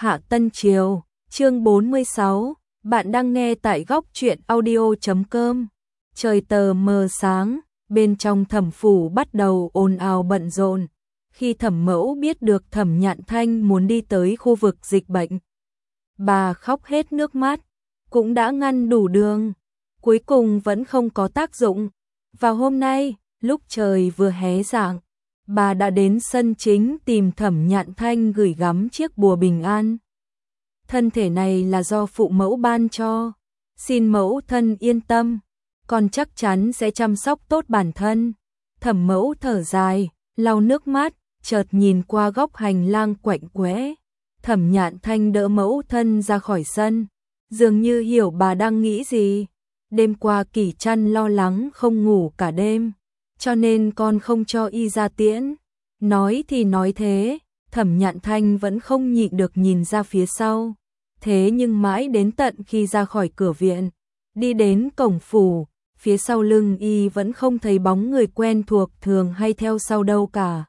Hạ Tân Triều, chương 46, bạn đang nghe tại góc truyện audio.com. Trời tờ mờ sáng, bên trong Thẩm phủ bắt đầu ồn ào bận rộn. Khi Thẩm mẫu biết được Thẩm Nhạn Thanh muốn đi tới khu vực dịch bệnh, bà khóc hết nước mắt, cũng đã ngăn đủ đường, cuối cùng vẫn không có tác dụng. Vào hôm nay, lúc trời vừa hé rạng, bà đã đến sân chính tìm Thẩm Nhạn Thanh gửi gắm chiếc bùa bình an. Thân thể này là do phụ mẫu ban cho, xin mẫu thân yên tâm, con chắc chắn sẽ chăm sóc tốt bản thân. Thẩm mẫu thở dài, lau nước mắt, chợt nhìn qua góc hành lang quạnh quẽ. Thẩm Nhạn Thanh đỡ mẫu thân ra khỏi sân, dường như hiểu bà đang nghĩ gì. Đêm qua Kỷ Trăn lo lắng không ngủ cả đêm, cho nên con không cho y ra tiễn. Nói thì nói thế, Thẩm Nhạn Thanh vẫn không nhịn được nhìn ra phía sau. Thế nhưng mãi đến tận khi ra khỏi cửa viện, đi đến cổng phủ, phía sau lưng y vẫn không thấy bóng người quen thuộc thường hay theo sau đâu cả.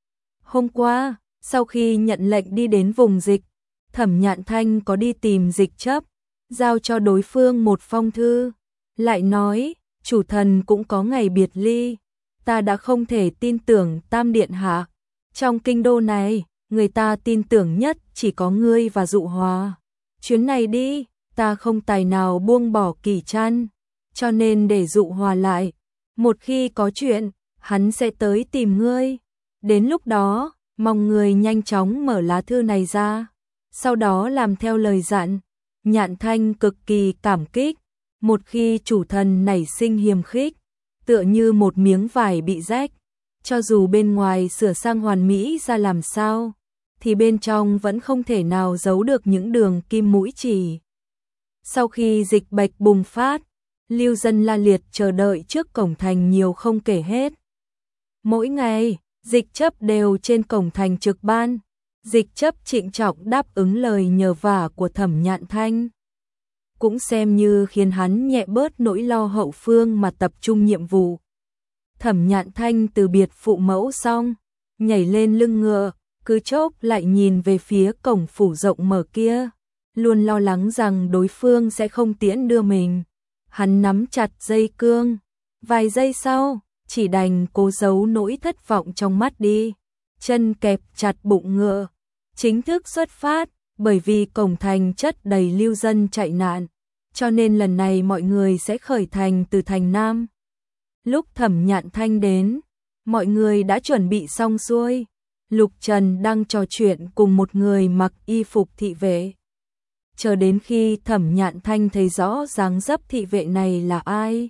Hôm qua, sau khi nhận lệnh đi đến vùng dịch, Thẩm Nhạn Thanh có đi tìm Dịch Chấp, giao cho đối phương một phong thư, lại nói, chủ thần cũng có ngày biệt ly, ta đã không thể tin tưởng Tam Điện Hạ. Trong kinh đô này, người ta tin tưởng nhất chỉ có ngươi và Dụ Hòa. Chuyến này đi, ta không tài nào buông bỏ Kỷ Trăn, cho nên để Dụ Hòa lại. Một khi có chuyện, hắn sẽ tới tìm ngươi. Đến lúc đó, mong ngươi nhanh chóng mở lá thư này ra, sau đó làm theo lời dặn. Nhạn Thanh cực kỳ cảm kích. Một khi chủ thần nảy sinh hiềm khích, tựa như một miếng vải bị rách, cho dù bên ngoài sửa sang hoàn mỹ ra làm sao, thì bên trong vẫn không thể nào giấu được những đường kim mũi chỉ. Sau khi dịch bệnh bùng phát, lưu dân la liệt chờ đợi trước cổng thành nhiều không kể hết. Mỗi ngày, Dịch Chấp đều trên cổng thành trực ban. Dịch Chấp trịnh trọng đáp ứng lời nhờ vả của Thẩm Nhạn Thanh, cũng xem như khiến hắn nhẹ bớt nỗi lo hậu phương mà tập trung nhiệm vụ. Thẩm Nhạn Thanh từ biệt phụ mẫu xong, nhảy lên lưng ngựa, cứ chốc lại nhìn về phía cổng phủ rộng mở kia, luôn lo lắng rằng đối phương sẽ không tiễn đưa mình. Hắn nắm chặt dây cương, vài giây sau, chỉ đành cố giấu nỗi thất vọng trong mắt đi, chân kẹp chặt bụng ngựa, chính thức xuất phát. Bởi vì cổng thành chất đầy lưu dân chạy nạn, cho nên lần này mọi người sẽ khởi hành từ thành Nam. Lúc Thẩm Nhạn Thanh đến, mọi người đã chuẩn bị xong xuôi. Lục Trần đang trò chuyện cùng một người mặc y phục thị vệ. Chờ đến khi Thẩm Nhạn Thanh thấy rõ dáng dấp thị vệ này là ai,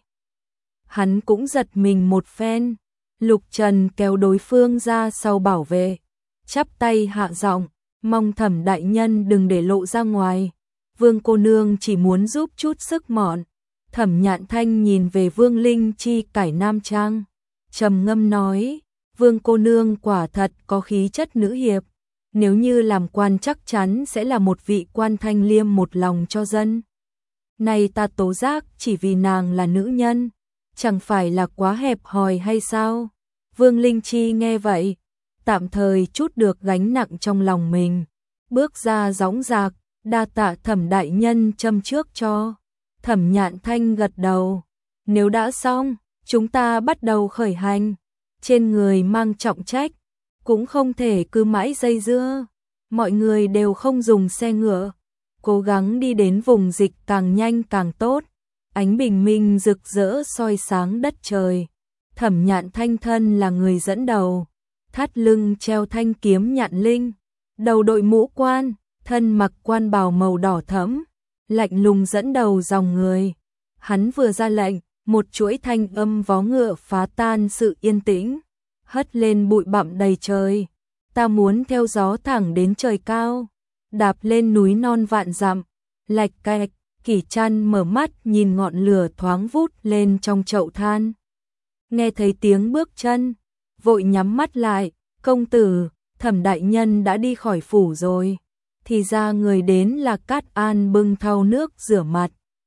hắn cũng giật mình một phen. Lục Trần kéo đối phương ra sau bảo vệ, chắp tay hạ giọng, mong Thẩm đại nhân đừng để lộ ra ngoài. Vương cô nương chỉ muốn giúp chút sức mọn. Thẩm Nhạn Thanh nhìn về Vương Linh Chi cải nam trang, trầm ngâm nói, Vương cô nương quả thật có khí chất nữ hiệp, nếu như làm quan chắc chắn sẽ là một vị quan thanh liêm một lòng cho dân. Này ta tố giác chỉ vì nàng là nữ nhân, chẳng phải là quá hẹp hòi hay sao? Vương Linh Chi nghe vậy, tạm thời trút được gánh nặng trong lòng mình, bước ra dõng dạc, đa tạ Thẩm đại nhân châm trước cho. Thẩm Nhạn Thanh gật đầu, nếu đã xong, chúng ta bắt đầu khởi hành. Trên người mang trọng trách, cũng không thể cứ mãi dây dưa. Mọi người đều không dùng xe ngựa, cố gắng đi đến vùng dịch càng nhanh càng tốt. Ánh bình minh rực rỡ soi sáng đất trời. Thẩm Nhạn Thanh thân là người dẫn đầu, thắt lưng treo thanh kiếm nhạn linh, đầu đội mũ quan, thân mặc quan bào màu đỏ thẫm, lạnh lùng dẫn đầu dòng người. Hắn vừa ra lệnh, một chuỗi thanh âm vó ngựa phá tan sự yên tĩnh, hất lên bụi bặm đầy trời. Ta muốn theo gió thẳng đến trời cao, đạp lên núi non vạn dặm. Lạch cạch, Kỷ Trăn mở mắt nhìn ngọn lửa thoáng vút lên trong chậu than. Nghe thấy tiếng bước chân, vội nhắm mắt lại. Công tử, Thẩm đại nhân đã đi khỏi phủ rồi. Thì ra người đến là Cát An bưng thau nước rửa mặt.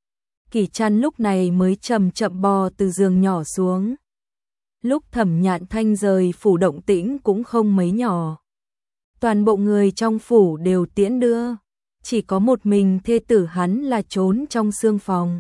Kỷ Trăn lúc này mới chậm chậm bò từ giường nhỏ xuống. Lúc Thẩm Nhạn Thanh rời phủ động tĩnh cũng không mấy nhỏ. Toàn bộ người trong phủ đều tiễn đưa, chỉ có một mình thê tử hắn là trốn trong xương phòng.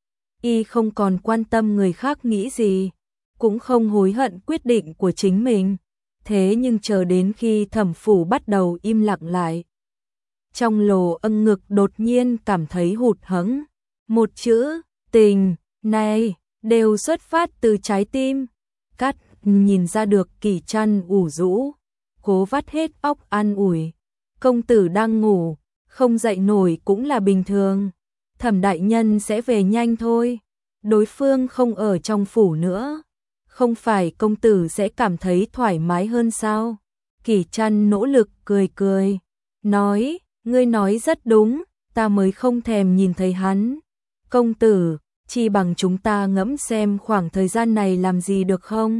Y không còn quan tâm người khác nghĩ gì, cũng không hối hận quyết định của chính mình. Thế nhưng chờ đến khi Thẩm Phủ bắt đầu im lặng lại, trong lồ âng ngực đột nhiên cảm thấy hụt hẫng. Một chữ, tình, này, đều xuất phát từ trái tim. Cát nhìn ra được Kỳ Trăn ủ rũ, cố vắt hết óc an ủi. Công tử đang ngủ, không dậy nổi cũng là bình thường. Thẩm đại nhân sẽ về nhanh thôi. Đối phương không ở trong phủ nữa. Không phải công tử sẽ cảm thấy thoải mái hơn sao? Kỳ Trăn nỗ lực cười cười, nói, ngươi nói rất đúng, ta mới không thèm nhìn thấy hắn. Công tử, chi bằng chúng ta ngẫm xem khoảng thời gian này làm gì được không?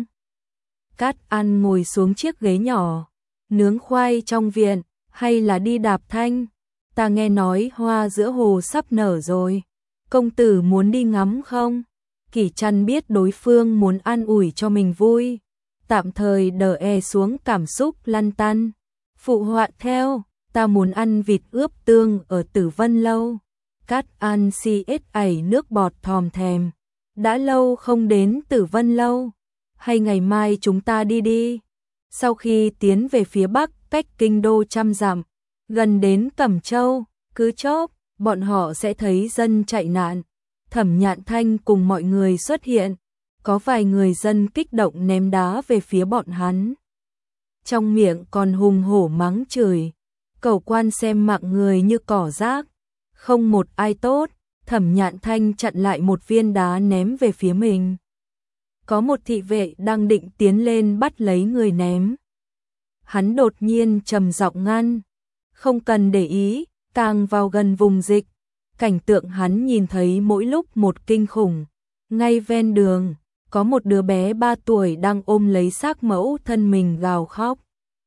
Cát An ngồi xuống chiếc ghế nhỏ, nướng khoai trong viện, hay là đi đạp thanh? Ta nghe nói hoa giữa hồ sắp nở rồi, công tử muốn đi ngắm không? Kỳ Trăn biết đối phương muốn an ủi cho mình vui, tạm thời đè xuống cảm xúc lăn tăn, phụ họa theo, ta muốn ăn vịt ướp tương ở Tử Vân Lâu. Cát An ẩy nước bọt thòm thèm, đã lâu không đến Tử Vân Lâu, hay ngày mai chúng ta đi đi. Sau khi tiến về phía bắc cách kinh đô 100 dặm, gần đến Cẩm Châu, cứ chốc bọn họ sẽ thấy dân chạy nạn. Thẩm Nhạn Thanh cùng mọi người xuất hiện, có vài người dân kích động ném đá về phía bọn hắn. Trong miệng còn hùng hổ mắng chửi, cầu quan xem mạng người như cỏ rác, không một ai tốt. Thẩm Nhạn Thanh chặn lại một viên đá ném về phía mình. Có một thị vệ đang định tiến lên bắt lấy người ném. Hắn đột nhiên trầm giọng ngăn, không cần để ý, càng vào gần vùng dịch. Cảnh tượng hắn nhìn thấy mỗi lúc một kinh khủng. Ngay ven đường, có một đứa bé 3 tuổi đang ôm lấy xác mẫu thân mình gào khóc.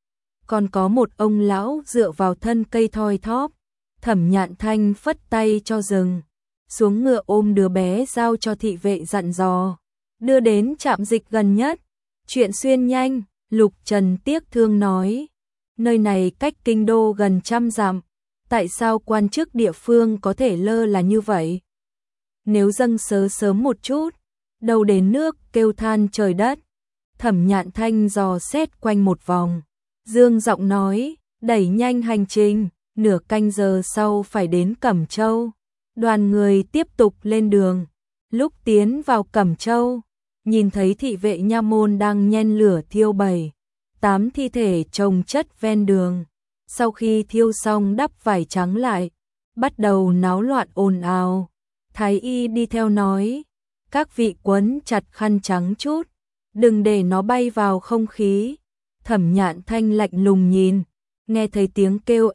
Còn có một ông lão dựa vào thân cây thoi thóp. Thẩm Nhạn Thanh phất tay cho dừng, xuống ngựa ôm đứa bé giao cho thị vệ dặn dò, đưa đến trạm dịch gần nhất. Chuyện xuyên nhanh, Lục Trần tiếc thương nói, nơi này cách kinh đô gần 100 dặm, tại sao quan chức địa phương có thể lơ là như vậy? Nếu dâng sớm một chút, đầu đến nước kêu than trời đất. Thẩm Nhạn Thanh dò xét quanh một vòng, dương giọng nói, đẩy nhanh hành trình, nửa canh giờ sau phải đến Cẩm Châu. Đoàn người tiếp tục lên đường. Lúc tiến vào Cẩm Châu, nhìn thấy thị vệ nha môn đang nhen lửa thiêu 7-8 thi thể chồng chất ven đường. Sau khi thiêu xong đắp vải trắng lại, bắt đầu náo loạn ồn ào. Thái y đi theo nói, các vị quấn chặt khăn trắng chút, đừng để nó bay vào không khí. Thẩm Nhạn Thanh lạnh lùng nhìn, nghe thấy tiếng kêu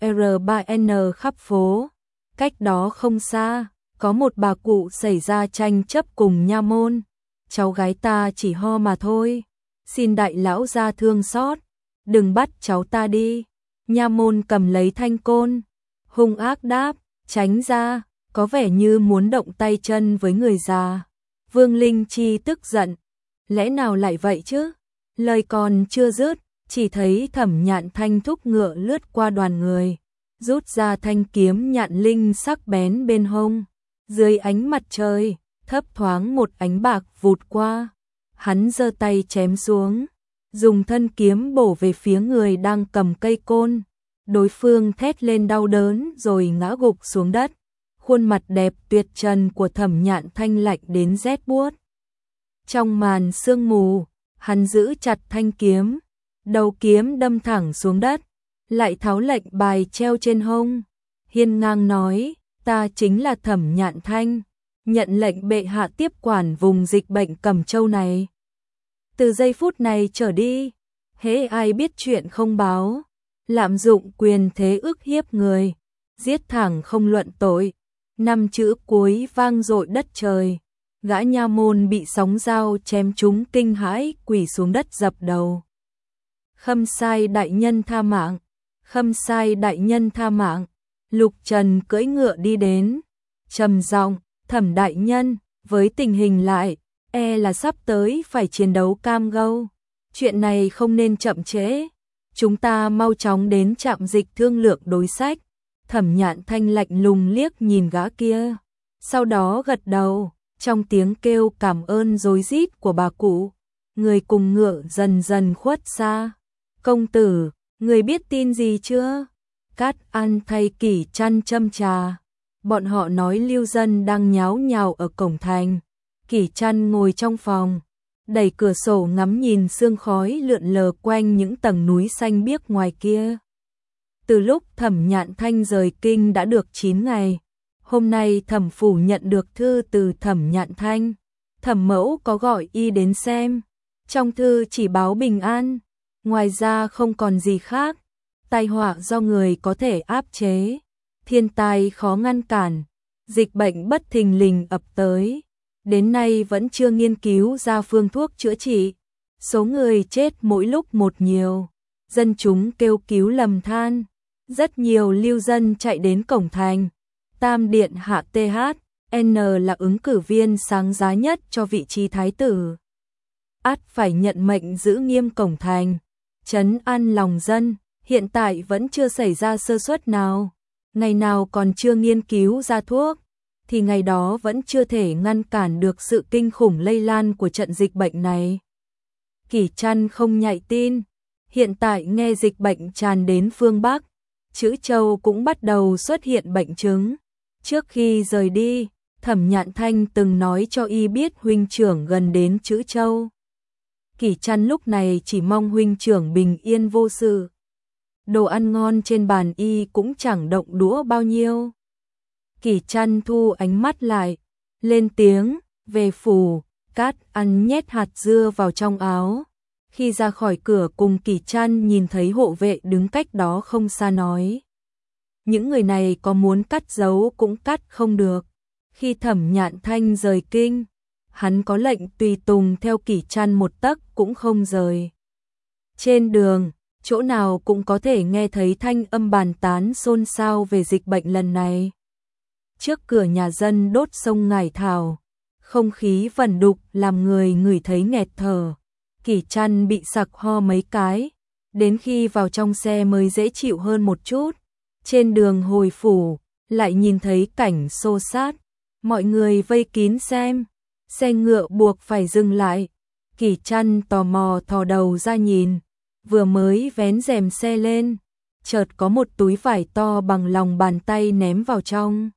R3N khắp phố. Cách đó không xa, có một bà cụ xảy ra tranh chấp cùng nha môn. Cháu gái ta chỉ ho mà thôi, xin đại lão ra thương xót, đừng bắt cháu ta đi. Nha môn cầm lấy thanh côn, hung ác đáp, tránh ra, có vẻ như muốn động tay chân với người già. Vương Linh Chi tức giận, lẽ nào lại vậy chứ? Lời còn chưa dứt, chỉ thấy Thẩm Nhạn Thanh thúc ngựa lướt qua đoàn người, rút ra thanh kiếm nhạn linh sắc bén bên hông. Dưới ánh mặt trời, thấp thoáng một ánh bạc vụt qua, hắn giơ tay chém xuống, dùng thân kiếm bổ về phía người đang cầm cây côn. Đối phương thét lên đau đớn rồi ngã gục xuống đất. Khuôn mặt đẹp tuyệt trần của Thẩm Nhạn Thanh lạnh đến rét buốt. Trong màn sương mù, hắn giữ chặt thanh kiếm, đầu kiếm đâm thẳng xuống đất, lại tháo lệnh bài treo trên hông. Hiên ngang nói, ta chính là Thẩm Nhạn Thanh, nhận lệnh bệ hạ tiếp quản vùng dịch bệnh Cẩm Châu này. Từ giây phút này trở đi, hễ ai biết chuyện không báo, lạm dụng quyền thế ức hiếp người, giết thẳng không luận tội. 5 chữ cuối vang dội đất trời, gã nha môn bị sóng dao chém trúng kinh hãi quỳ xuống đất dập đầu. Khâm sai đại nhân tha mạng, khâm sai đại nhân tha mạng. Lục Trần cưỡi ngựa đi đến, trầm giọng, Thẩm đại nhân, với tình hình lại, là sắp tới phải chiến đấu cam go. Chuyện này không nên chậm trễ, chúng ta mau chóng đến trạm dịch thương lượng đối sách. Thẩm Nhạn Thanh lạnh lùng liếc nhìn gã kia, sau đó gật đầu, trong tiếng kêu cảm ơn rối rít của bà cụ, người cùng ngựa dần dần khuất xa. Công tử, người biết tin gì chưa? Cát An thay Kỷ Trăn châm trà. Bọn họ nói lưu dân đang nháo nhào ở cổng thành. Kỷ Trăn ngồi trong phòng, đẩy cửa sổ ngắm nhìn sương khói lượn lờ quanh những tầng núi xanh biếc ngoài kia. Từ lúc Thẩm Nhạn Thanh rời kinh đã được 9 ngày. Hôm nay Thẩm phủ nhận được thư từ Thẩm Nhạn Thanh. Thẩm mẫu có gọi y đến xem. Trong thư chỉ báo bình an, ngoài ra không còn gì khác. Tai họa do người có thể áp chế, thiên tai khó ngăn cản, dịch bệnh bất thình lình ập tới. Đến nay vẫn chưa nghiên cứu ra phương thuốc chữa trị. Số người chết mỗi lúc một nhiều. Dân chúng kêu cứu lầm than. Rất nhiều lưu dân chạy đến cổng thành. Tam điện hạ THN là ứng cử viên sáng giá nhất cho vị trí thái tử. Ắt phải nhận mệnh giữ nghiêm cổng thành, trấn an lòng dân. Hiện tại vẫn chưa xảy ra sơ suất nào. Ngày nào còn chưa nghiên cứu ra thuốc, thì ngày đó vẫn chưa thể ngăn cản được sự kinh khủng lây lan của trận dịch bệnh này. Kỷ Trăn không nhạy tin. Hiện tại nghe dịch bệnh tràn đến phương Bắc, Trữ Châu cũng bắt đầu xuất hiện bệnh chứng. Trước khi rời đi, Thẩm Nhạn Thanh từng nói cho y biết huynh trưởng gần đến Trữ Châu. Kỷ Trăn lúc này chỉ mong huynh trưởng bình yên vô sự. Đồ ăn ngon trên bàn y cũng chẳng động đũa bao nhiêu. Kỷ Trăn thu ánh mắt lại, lên tiếng, về phủ. Cát Ăn nhét hạt dưa vào trong áo. Khi ra khỏi cửa cùng Kỷ Trăn nhìn thấy hộ vệ đứng cách đó không xa nói. Những người này có muốn cắt giấu cũng cắt không được. Khi Thẩm Nhạn Thanh rời kinh, hắn có lệnh tùy tùng theo Kỷ Trăn một tấc cũng không rời. Trên đường, chỗ nào cũng có thể nghe thấy thanh âm bàn tán xôn xao về dịch bệnh lần này. Trước cửa nhà dân đốt sông ngải thảo, không khí vẩn đục làm người ngửi thấy nghẹt thở. Kỷ Trăn bị sặc ho mấy cái, đến khi vào trong xe mới dễ chịu hơn một chút. Trên đường hồi phủ, lại nhìn thấy cảnh xô xát, mọi người vây kín xem, xe ngựa buộc phải dừng lại. Kỷ Trăn tò mò thò đầu ra nhìn, vừa mới vén rèm xe lên, chợt có một túi vải to bằng lòng bàn tay ném vào trong.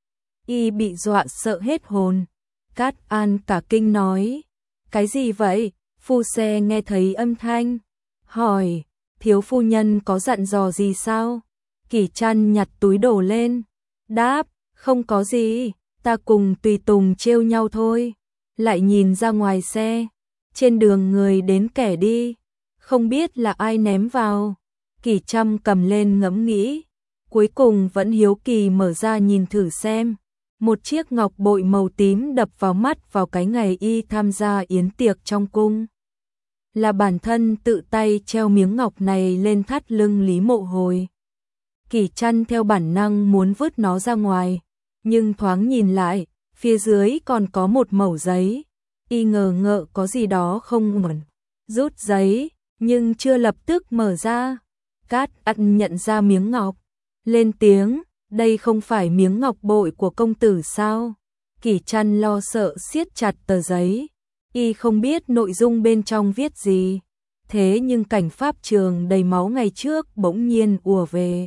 Y bị dọa sợ hết hồn. Cát An cả kinh nói, cái gì vậy? Phu xe nghe thấy âm thanh, hỏi, thiếu phu nhân có dặn dò gì sao? Kỷ Trăn nhặt túi đồ lên, đáp, không có gì, ta cùng tùy tùng trêu nhau thôi. Lại nhìn ra ngoài xe, trên đường người đến kẻ đi, không biết là ai ném vào. Kỷ Trăn cầm lên ngẫm nghĩ, cuối cùng vẫn hiếu kỳ mở ra nhìn thử xem. Một chiếc ngọc bội màu tím đập vào mắt vào cái ngày y tham gia yến tiệc trong cung. Là bản thân tự tay treo miếng ngọc này lên thắt lưng Lý Mộ Hồi. Kỷ Trăn theo bản năng muốn vứt nó ra ngoài, nhưng thoáng nhìn lại, phía dưới còn có một mẩu giấy. Y ngờ ngợ có gì đó không ổn, rút giấy, nhưng chưa lập tức mở ra. Cát Ăn nhận ra miếng ngọc, lên tiếng, đây không phải miếng ngọc bội của công tử sao? Kỷ Trăn lo sợ siết chặt tờ giấy, y không biết nội dung bên trong viết gì. Thế nhưng cảnh pháp trường đầy máu ngày trước bỗng nhiên ùa về.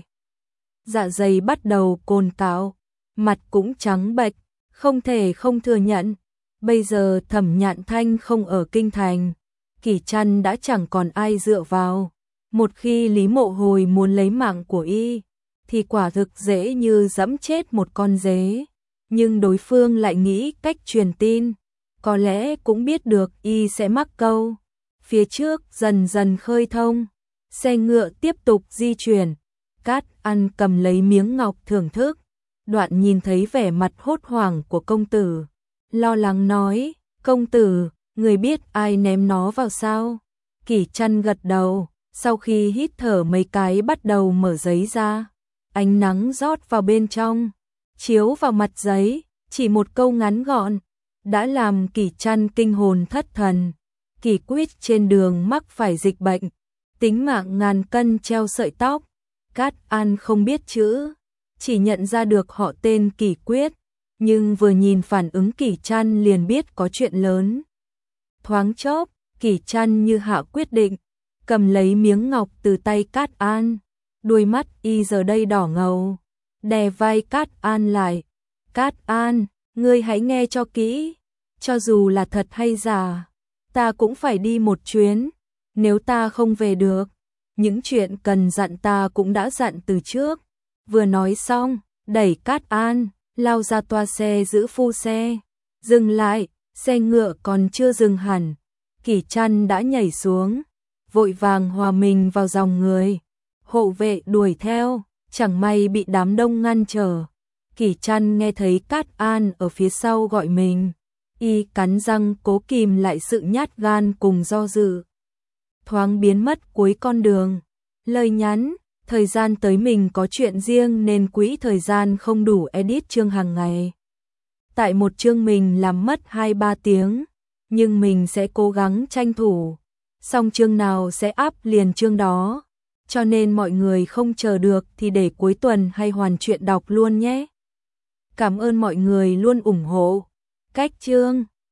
Dạ dày bắt đầu cồn cào, mặt cũng trắng bệch, không thể không thừa nhận. Bây giờ Thẩm Nhạn Thanh không ở kinh thành, Kỷ Trăn đã chẳng còn ai dựa vào. Một khi Lý Mộ Hồi muốn lấy mạng của y, thì quả thực dễ như giẫm chết một con dế. Nhưng đối phương lại nghĩ cách truyền tin, có lẽ cũng biết được y sẽ mắc câu. Phía trước dần dần khơi thông, xe ngựa tiếp tục di chuyển. Cát Ăn cầm lấy miếng ngọc thưởng thức, đoạn nhìn thấy vẻ mặt hốt hoảng của công tử, lo lắng nói, công tử, người biết ai ném nó vào sao? Kỷ Trăn gật đầu, sau khi hít thở mấy cái bắt đầu mở giấy ra. Ánh nắng rót vào bên trong, chiếu vào mặt giấy, chỉ một câu ngắn gọn, đã làm Kỷ Trăn kinh hồn thất thần. Kỷ Quyết trên đường mắc phải dịch bệnh, tính mạng ngàn cân treo sợi tóc. Cát An không biết chữ, chỉ nhận ra được họ tên Kỷ Quyết, nhưng vừa nhìn phản ứng Kỷ Trăn liền biết có chuyện lớn. Thoáng chốc, Kỷ Trăn như hạ quyết định, cầm lấy miếng ngọc từ tay Cát An, đôi mắt y giờ đây đỏ ngầu, đè vai Cát An lại. Cát An, ngươi hãy nghe cho kỹ, cho dù là thật hay giả, ta cũng phải đi một chuyến, nếu ta không về được, những chuyện cần dặn ta cũng đã dặn từ trước. Vừa nói xong, đẩy Cát An, lao ra toa xe giữ phu xe. Dừng lại, xe ngựa còn chưa dừng hẳn, Kỷ Trăn đã nhảy xuống, vội vàng hòa mình vào dòng người. Hộ vệ đuổi theo, chẳng may bị đám đông ngăn trở. Kỷ Trăn nghe thấy Cát An ở phía sau gọi mình, y cắn răng cố kìm lại sự nhát gan cùng do dự. Thoáng biến mất cuối con đường, lời nhắn, thời gian tới mình có chuyện riêng nên quỹ thời gian không đủ edit chương hàng ngày. Tại một chương mình làm mất 2-3 tiếng, nhưng mình sẽ cố gắng tranh thủ, xong chương nào sẽ up liền chương đó, cho nên mọi người không chờ được thì để cuối tuần hay hoàn chuyện đọc luôn nhé. Cảm ơn mọi người luôn ủng hộ. Cách chương